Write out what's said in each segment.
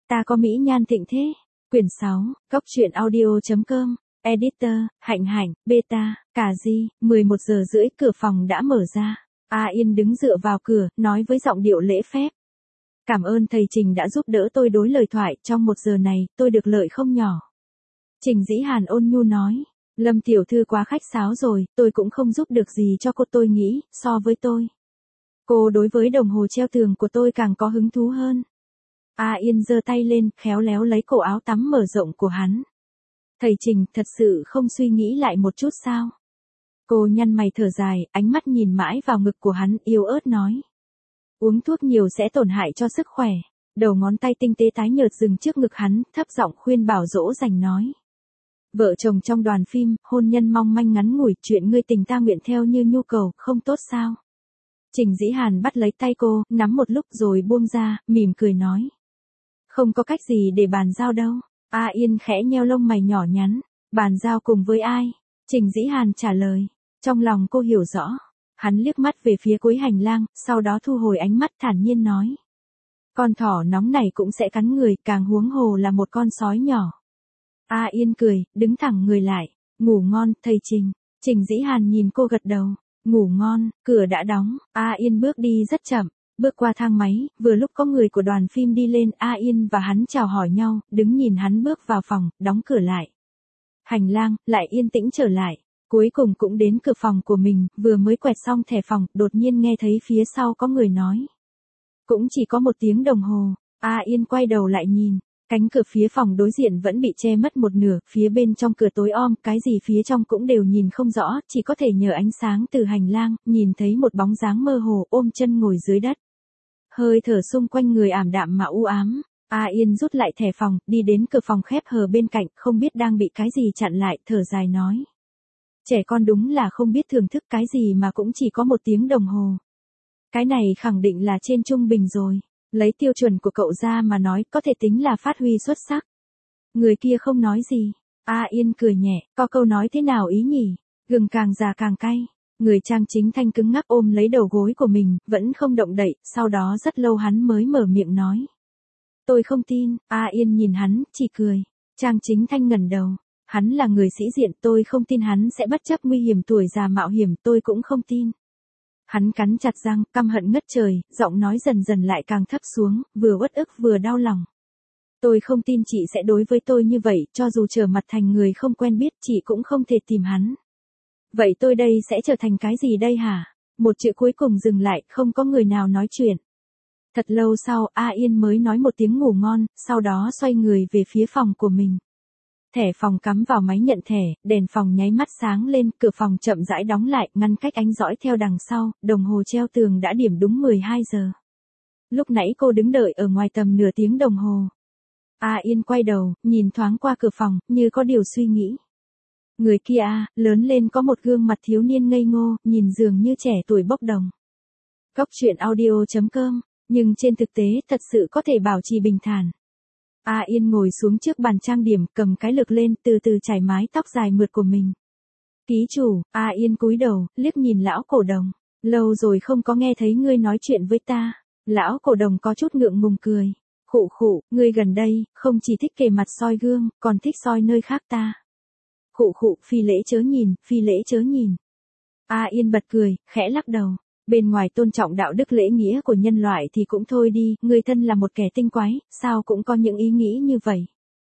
Ta có mỹ nhan thịnh thế. Quyển 6, Cốc truyện audio.com, Editor, Hạnh Hạnh, Beta, Cà Di, 11 giờ rưỡi cửa phòng đã mở ra. A Yên đứng dựa vào cửa, nói với giọng điệu lễ phép. Cảm ơn thầy Trình đã giúp đỡ tôi đối lời thoại, trong 1 giờ này, tôi được lợi không nhỏ. Trình Dĩ Hàn ôn nhu nói, Lâm tiểu thư quá khách sáo rồi, tôi cũng không giúp được gì cho cô, tôi nghĩ, so với tôi. Cô đối với đồng hồ treo tường của tôi càng có hứng thú hơn. A Yên giơ tay lên, khéo léo lấy cổ áo tắm mở rộng của hắn. Thầy Trình thật sự không suy nghĩ lại một chút sao? Cô nhăn mày thở dài, ánh mắt nhìn mãi vào ngực của hắn, yếu ớt nói. Uống thuốc nhiều sẽ tổn hại cho sức khỏe. Đầu ngón tay tinh tế tái nhợt dừng trước ngực hắn, thấp giọng khuyên bảo dỗ dành nói. Vợ chồng trong đoàn phim, hôn nhân mong manh ngắn ngủi, chuyện ngươi tình ta nguyện theo như nhu cầu, không tốt sao? Trình Dĩ Hàn bắt lấy tay cô, nắm một lúc rồi buông ra, mỉm cười nói. Không có cách gì để bàn giao đâu. A Yên khẽ nheo lông mày nhỏ nhắn. Bàn giao cùng với ai? Trình Dĩ Hàn trả lời. Trong lòng cô hiểu rõ. Hắn liếc mắt về phía cuối hành lang, sau đó thu hồi ánh mắt thản nhiên nói. Con thỏ nóng này cũng sẽ cắn người, càng huống hồ là một con sói nhỏ. A Yên cười, đứng thẳng người lại. Ngủ ngon, thầy Trình. Trình Dĩ Hàn nhìn cô gật đầu. Ngủ ngon, cửa đã đóng. A Yên bước đi rất chậm. Bước qua thang máy, vừa lúc có người của đoàn phim đi lên, A Yên và hắn chào hỏi nhau, đứng nhìn hắn bước vào phòng, đóng cửa lại. Hành lang, lại yên tĩnh trở lại. Cuối cùng cũng đến cửa phòng của mình, vừa mới quẹt xong thẻ phòng, đột nhiên nghe thấy phía sau có người nói. Cũng chỉ có 1 tiếng đồng hồ, A Yên quay đầu lại nhìn. Cánh cửa phía phòng đối diện vẫn bị che mất một nửa, phía bên trong cửa tối om, cái gì phía trong cũng đều nhìn không rõ, chỉ có thể nhờ ánh sáng từ hành lang, nhìn thấy một bóng dáng mơ hồ ôm chân ngồi dưới đất. Hơi thở xung quanh người ảm đạm mà u ám. A Yên rút lại thẻ phòng, đi đến cửa phòng khép hờ bên cạnh, không biết đang bị cái gì chặn lại, thở dài nói. Trẻ con đúng là không biết thưởng thức cái gì mà cũng chỉ có 1 tiếng đồng hồ. Cái này khẳng định là trên trung bình rồi. Lấy tiêu chuẩn của cậu ra mà nói, có thể tính là phát huy xuất sắc. Người kia không nói gì. A Yên cười nhẹ, có câu nói thế nào ý nhỉ? Gừng càng già càng cay. Người Trang Chính Thanh cứng ngắc ôm lấy đầu gối của mình, vẫn không động đậy, sau đó rất lâu hắn mới mở miệng nói. Tôi không tin. A Yên nhìn hắn, chỉ cười. Trang Chính Thanh ngẩng đầu. Hắn là người sĩ diện, tôi không tin hắn sẽ bất chấp nguy hiểm tuổi già mạo hiểm, tôi cũng không tin. Hắn cắn chặt răng, căm hận ngất trời, giọng nói dần dần lại càng thấp xuống, vừa uất ức vừa đau lòng. Tôi không tin chị sẽ đối với tôi như vậy, cho dù trở mặt thành người không quen biết, chị cũng không thể tìm hắn. Vậy tôi đây sẽ trở thành cái gì đây hả? Một chữ cuối cùng dừng lại, không có người nào nói chuyện. Thật lâu sau, A Yên mới nói một tiếng ngủ ngon, sau đó xoay người về phía phòng của mình. Thẻ phòng cắm vào máy nhận thẻ, đèn phòng nháy mắt sáng lên, cửa phòng chậm rãi đóng lại, ngăn cách ánh dõi theo đằng sau, đồng hồ treo tường đã điểm đúng 12 giờ. Lúc nãy cô đứng đợi ở ngoài tầm nửa tiếng đồng hồ. A Yên quay đầu, nhìn thoáng qua cửa phòng, như có điều suy nghĩ. Người kia lớn lên có một gương mặt thiếu niên ngây ngô, nhìn dường như trẻ tuổi bốc đồng. Cốc truyện audio.com, nhưng trên thực tế thật sự có thể bảo trì bình thản. A Yên ngồi xuống trước bàn trang điểm, cầm cái lược lên, từ từ chải mái tóc dài mượt của mình. Ký chủ. A Yên cúi đầu, liếc nhìn lão cổ đồng. Lâu rồi không có nghe thấy ngươi nói chuyện với ta. Lão cổ đồng có chút ngượng ngùng cười. Khụ khụ, ngươi gần đây, không chỉ thích kề mặt soi gương, còn thích soi nơi khác ta. Khụ khụ, phi lễ chớ nhìn, phi lễ chớ nhìn. A Yên bật cười, khẽ lắc đầu. Bên ngoài tôn trọng đạo đức lễ nghĩa của nhân loại thì cũng thôi đi, người thân là một kẻ tinh quái, sao cũng có những ý nghĩ như vậy.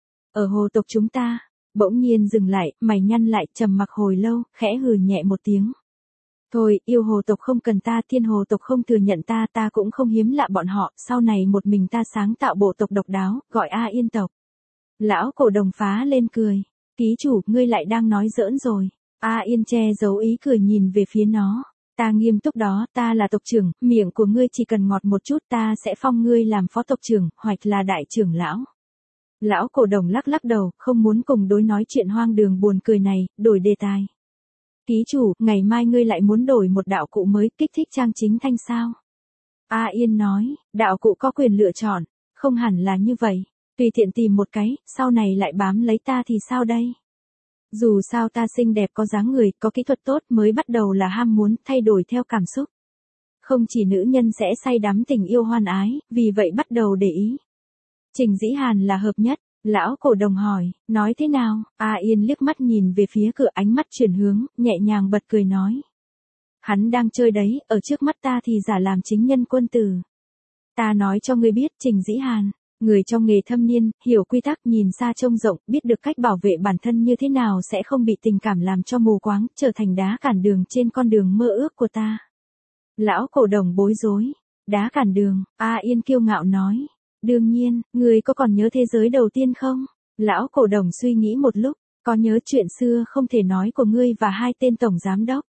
Ở hồ tộc chúng ta, bỗng nhiên dừng lại, mày nhăn lại, trầm mặc hồi lâu, khẽ hừ nhẹ một tiếng. Thôi, yêu hồ tộc không cần ta, thiên hồ tộc không thừa nhận ta, ta cũng không hiếm lạ bọn họ, sau này một mình ta sáng tạo bộ tộc độc đáo, gọi A Yên tộc. Lão cổ đồng phá lên cười. Ký chủ, ngươi lại đang nói giỡn rồi. A Yên che giấu ý cười nhìn về phía nó. Ta nghiêm túc đó, ta là tộc trưởng, miệng của ngươi chỉ cần ngọt một chút ta sẽ phong ngươi làm phó tộc trưởng, hoặc là đại trưởng lão. Lão cổ đồng lắc lắc đầu, không muốn cùng đối nói chuyện hoang đường buồn cười này, đổi đề tài. Ký chủ, ngày mai ngươi lại muốn đổi một đạo cụ mới, kích thích Trang Chính Thanh sao? A Yên nói, đạo cụ có quyền lựa chọn, không hẳn là như vậy, tùy tiện tìm một cái, sau này lại bám lấy ta thì sao đây? Dù sao ta xinh đẹp có dáng người, có kỹ thuật tốt mới bắt đầu là ham muốn, thay đổi theo cảm xúc. Không chỉ nữ nhân sẽ say đắm tình yêu hoan ái, vì vậy bắt đầu để ý. Trình Dĩ Hàn là hợp nhất. Lão cổ đồng hỏi, nói thế nào? A Yên liếc mắt nhìn về phía cửa, ánh mắt chuyển hướng, nhẹ nhàng bật cười nói. Hắn đang chơi đấy, ở trước mắt ta thì giả làm chính nhân quân tử. Ta nói cho ngươi biết, Trình Dĩ Hàn, người trong nghề thâm niên, hiểu quy tắc, nhìn xa trông rộng, biết được cách bảo vệ bản thân như thế nào sẽ không bị tình cảm làm cho mù quáng, trở thành đá cản đường trên con đường mơ ước của ta. Lão cổ đồng bối rối. Đá cản đường, A Yên kiêu ngạo nói. Đương nhiên, người có còn nhớ thế giới đầu tiên không? Lão cổ đồng suy nghĩ một lúc, có nhớ chuyện xưa không thể nói của ngươi và hai tên tổng giám đốc.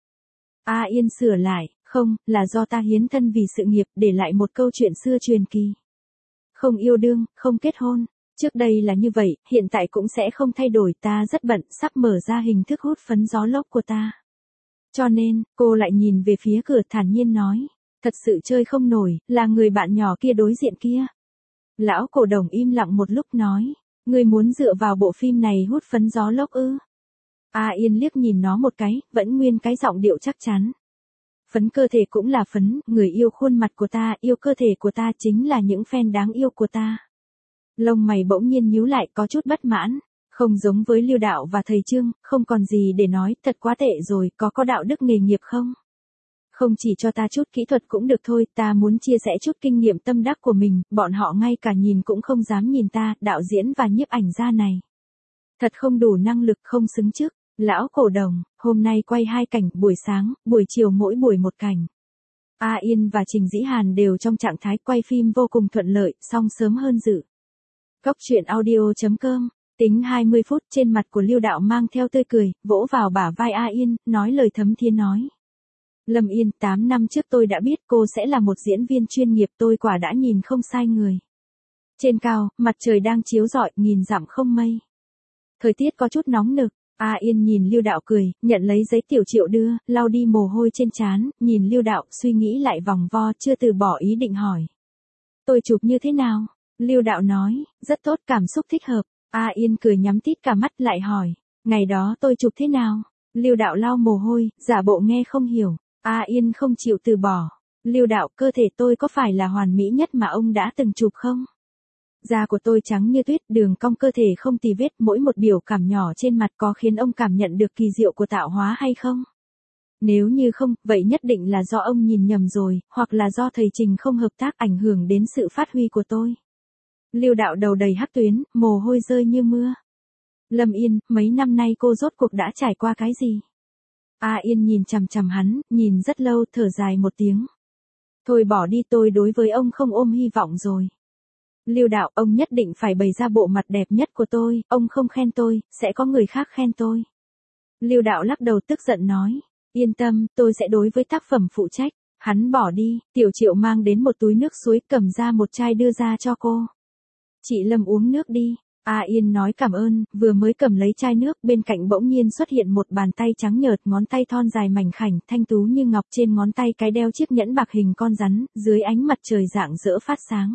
A Yên sửa lại, không, là do ta hiến thân vì sự nghiệp, để lại một câu chuyện xưa truyền kỳ. Không yêu đương, không kết hôn. Trước đây là như vậy, hiện tại cũng sẽ không thay đổi, ta rất bận, sắp mở ra hình thức hút phấn gió lốc của ta. Cho nên, cô lại nhìn về phía cửa thản nhiên nói. Thật sự chơi không nổi, là người bạn nhỏ kia đối diện kia. Lão cổ đồng im lặng một lúc nói. Ngươi muốn dựa vào bộ phim này hút phấn gió lốc ư? A Yên liếc nhìn nó một cái, vẫn nguyên cái giọng điệu chắc chắn. Phấn cơ thể cũng là phấn, người yêu khuôn mặt của ta, yêu cơ thể của ta chính là những fan đáng yêu của ta. Lông mày bỗng nhiên nhíu lại, có chút bất mãn. Không giống với Lưu Đạo và thầy Trương, không còn gì để nói, thật quá tệ rồi, có đạo đức nghề nghiệp không? Không chỉ cho ta chút kỹ thuật cũng được thôi, ta muốn chia sẻ chút kinh nghiệm tâm đắc của mình, bọn họ ngay cả nhìn cũng không dám nhìn ta, đạo diễn và nhiếp ảnh gia này. Thật không đủ năng lực, không xứng trước. Lão cổ đồng, hôm nay quay 2 cảnh, buổi sáng, buổi chiều mỗi buổi 1 cảnh. A Yên và Trình Dĩ Hàn đều trong trạng thái quay phim vô cùng thuận lợi, xong sớm hơn dự. Góc truyện audio.com, tính 20 phút, trên mặt của Lưu Đạo mang theo tươi cười, vỗ vào bả vai A Yên, nói lời thấm thía nói. Lâm Yên, 8 năm trước tôi đã biết cô sẽ là một diễn viên chuyên nghiệp, tôi quả đã nhìn không sai người. Trên cao, mặt trời đang chiếu rọi, nghìn dặm không mây. Thời tiết có chút nóng nực. A Yên nhìn Lưu Đạo cười, nhận lấy giấy Tiểu Triệu đưa, lau đi mồ hôi trên trán, nhìn Lưu Đạo, suy nghĩ lại vòng vo, chưa từ bỏ ý định hỏi. Tôi chụp như thế nào? Lưu Đạo nói, rất tốt, cảm xúc thích hợp. A Yên cười nhắm tít cả mắt lại hỏi, ngày đó tôi chụp thế nào? Lưu Đạo lau mồ hôi, giả bộ nghe không hiểu. A Yên không chịu từ bỏ. Lưu Đạo, cơ thể tôi có phải là hoàn mỹ nhất mà ông đã từng chụp không? Da của tôi trắng như tuyết, đường cong cơ thể không tì vết, mỗi một biểu cảm nhỏ trên mặt có khiến ông cảm nhận được kỳ diệu của tạo hóa hay không? Nếu như không, vậy nhất định là do ông nhìn nhầm rồi, hoặc là do thầy Trình không hợp tác ảnh hưởng đến sự phát huy của tôi. Lưu Đạo đầu đầy hắc tuyến, mồ hôi rơi như mưa. Lâm Yên, mấy năm nay cô rốt cuộc đã trải qua cái gì? A Yên nhìn chằm chằm hắn, nhìn rất lâu, thở dài một tiếng. Thôi bỏ đi, tôi đối với ông không ôm hy vọng rồi. Lưu Đạo, ông nhất định phải bày ra bộ mặt đẹp nhất của tôi, ông không khen tôi, sẽ có người khác khen tôi. Lưu Đạo lắc đầu tức giận nói, yên tâm, tôi sẽ đối với tác phẩm phụ trách. Hắn bỏ đi, Tiểu Triệu mang đến một túi nước suối, cầm ra một chai đưa ra cho cô. Chị Lâm uống nước đi. A Yên nói cảm ơn, vừa mới cầm lấy chai nước, bên cạnh bỗng nhiên xuất hiện một bàn tay trắng nhợt, ngón tay thon dài mảnh khảnh, thanh tú như ngọc, trên ngón tay cái đeo chiếc nhẫn bạc hình con rắn, dưới ánh mặt trời rạng rỡ phát sáng.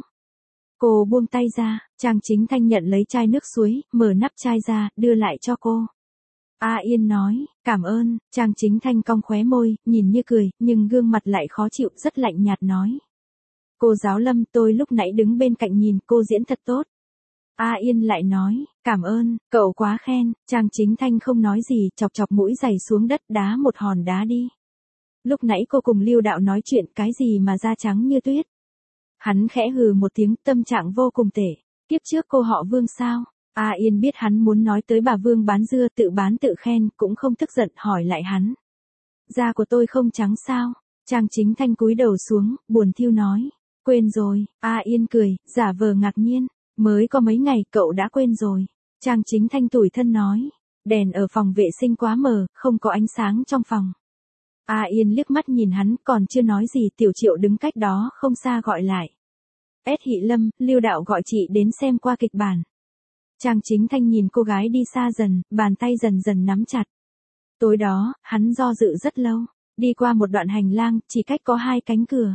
Cô buông tay ra, Trang Chính Thanh nhận lấy chai nước suối, mở nắp chai ra, đưa lại cho cô. A Yên nói, cảm ơn. Trang Chính Thanh cong khóe môi, nhìn như cười, nhưng gương mặt lại khó chịu, rất lạnh nhạt nói. Cô giáo Lâm, tôi lúc nãy đứng bên cạnh nhìn, cô diễn thật tốt. A Yên lại nói, cảm ơn, cậu quá khen. Trang Chính Thanh không nói gì, chọc chọc mũi giày xuống đất, đá một hòn đá đi. Lúc nãy cô cùng Lưu Đạo nói chuyện, cái gì mà da trắng như tuyết. Hắn khẽ hừ một tiếng, tâm trạng vô cùng tệ. Tiếp trước cô họ Vương sao? A Yên biết hắn muốn nói tới bà Vương bán dưa, tự bán tự khen, cũng không tức giận, hỏi lại hắn. Da của tôi không trắng sao? Trang Chính Thanh cúi đầu xuống, buồn thiu nói. Quên rồi. A Yên cười, giả vờ ngạc nhiên. Mới có mấy ngày, cậu đã quên rồi. Trang Chính Thanh tủi thân nói. Đèn ở phòng vệ sinh quá mờ, không có ánh sáng trong phòng. A Yên liếc mắt nhìn hắn, còn chưa nói gì, Tiểu Triệu đứng cách đó không xa gọi lại. Hị Lâm, Lưu Đạo gọi chị đến xem qua kịch bản. Trang Chính Thanh nhìn cô gái đi xa dần, bàn tay dần dần nắm chặt. Tối đó, hắn do dự rất lâu, đi qua một đoạn hành lang, chỉ cách có 2 cánh cửa.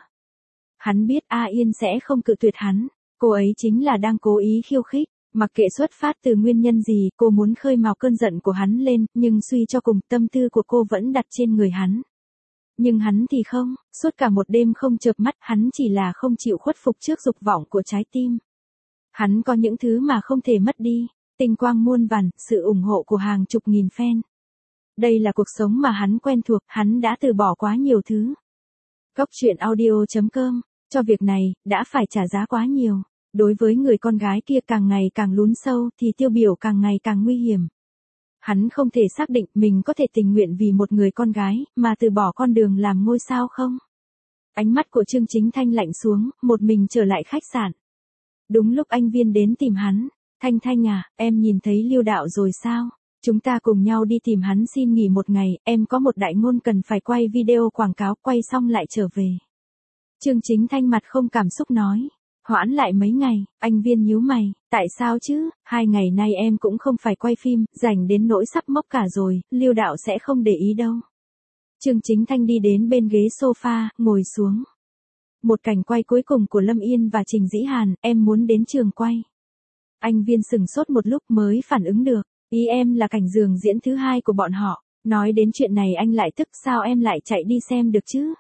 Hắn biết A Yên sẽ không cự tuyệt hắn, cô ấy chính là đang cố ý khiêu khích, mặc kệ xuất phát từ nguyên nhân gì, cô muốn khơi mào cơn giận của hắn lên, nhưng suy cho cùng, tâm tư của cô vẫn đặt trên người hắn. Nhưng hắn thì không, suốt cả một đêm không chợp mắt, hắn chỉ là không chịu khuất phục trước dục vọng của trái tim. Hắn có những thứ mà không thể mất đi, tinh quang muôn vàn, sự ủng hộ của hàng chục nghìn fan. Đây là cuộc sống mà hắn quen thuộc, hắn đã từ bỏ quá nhiều thứ. Góc truyện audio.com, cho việc này, đã phải trả giá quá nhiều. Đối với người con gái kia càng ngày càng lún sâu thì Tiêu Biểu càng ngày càng nguy hiểm. Hắn không thể xác định mình có thể tình nguyện vì một người con gái mà từ bỏ con đường làm ngôi sao không. Ánh mắt của Trương Chính Thanh lạnh xuống, một mình trở lại khách sạn. Đúng lúc anh Viên đến tìm hắn. Thanh Thanh à, em nhìn thấy Lưu Đạo rồi sao? Chúng ta cùng nhau đi tìm hắn xin nghỉ một ngày, em có một đại ngôn cần phải quay video quảng cáo, quay xong lại trở về. Trương Chính Thanh mặt không cảm xúc nói. Hoãn lại mấy ngày, anh Viên nhíu mày, tại sao chứ, 2 ngày nay em cũng không phải quay phim, rảnh đến nỗi sắp mốc cả rồi, Lưu Đạo sẽ không để ý đâu. Trương Chính Thanh đi đến bên ghế sofa, ngồi xuống. Một cảnh quay cuối cùng của Lâm Yên và Trình Dĩ Hàn, em muốn đến trường quay. Anh Viên sửng sốt một lúc mới phản ứng được, ý em là cảnh giường diễn thứ 2 của bọn họ. Nói đến chuyện này anh lại tức, sao em lại chạy đi xem được chứ?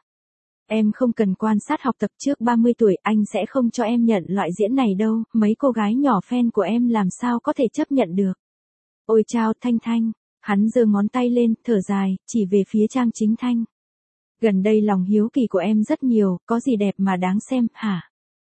Em không cần quan sát học tập, trước 30 tuổi, anh sẽ không cho em nhận loại diễn này đâu, mấy cô gái nhỏ fan của em làm sao có thể chấp nhận được. Ôi chao, Thanh Thanh, hắn giơ ngón tay lên, thở dài, chỉ về phía Trang Chính Thanh. Gần đây lòng hiếu kỳ của em rất nhiều, có gì đẹp mà đáng xem, hả?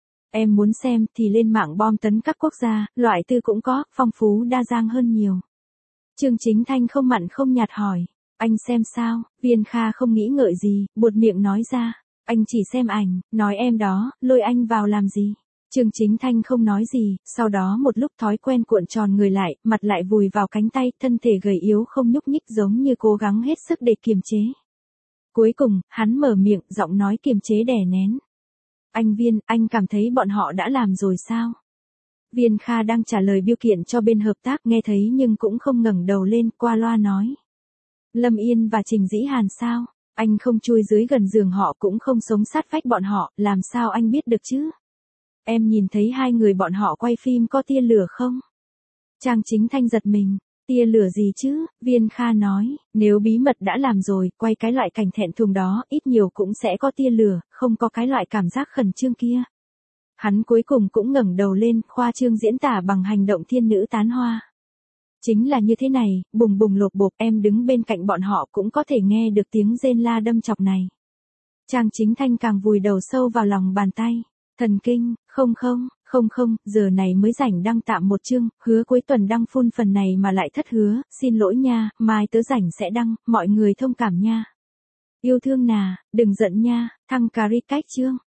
Em muốn xem thì lên mạng bom tấn các quốc gia, loại tư cũng có, phong phú đa dạng hơn nhiều. Trương Chính Thanh không mặn không nhạt hỏi, anh xem sao? Viên Kha không nghĩ ngợi gì, buột miệng nói ra, anh chỉ xem ảnh, nói em đó, lôi anh vào làm gì? Trương Chính Thanh không nói gì, sau đó một lúc thói quen cuộn tròn người lại, mặt lại vùi vào cánh tay, thân thể gầy yếu không nhúc nhích giống như cố gắng hết sức để kiềm chế. Cuối cùng, hắn mở miệng, giọng nói kiềm chế đè nén. Anh Viên, anh cảm thấy bọn họ đã làm rồi sao? Viên Kha đang trả lời biêu kiện cho bên hợp tác, nghe thấy nhưng cũng không ngẩng đầu lên, qua loa nói. Lâm Yên và Trình Dĩ Hàn sao? Anh không chui dưới gần giường họ, cũng không sống sát vách bọn họ, làm sao anh biết được chứ? Em nhìn thấy 2 người bọn họ quay phim có tia lửa không? Trang Chính Thanh giật mình. Tia lửa gì chứ? Viên Kha nói, nếu bí mật đã làm rồi, quay cái loại cảnh thẹn thùng đó, ít nhiều cũng sẽ có tia lửa, không có cái loại cảm giác khẩn trương kia. Hắn cuối cùng cũng ngẩng đầu lên, khoa trương diễn tả bằng hành động thiên nữ tán hoa. Chính là như thế này, bùng bùng lột bột, em đứng bên cạnh bọn họ cũng có thể nghe được tiếng rên la đâm chọc này. Trang Chính Thanh càng vùi đầu sâu vào lòng bàn tay. Thần kinh, không, giờ này mới rảnh đăng tạm một chương, hứa cuối tuần đăng full phần này mà lại thất hứa, xin lỗi nha, mai tớ rảnh sẽ đăng, mọi người thông cảm nha. Yêu thương nà, đừng giận nha, thăng cà ri cách chương.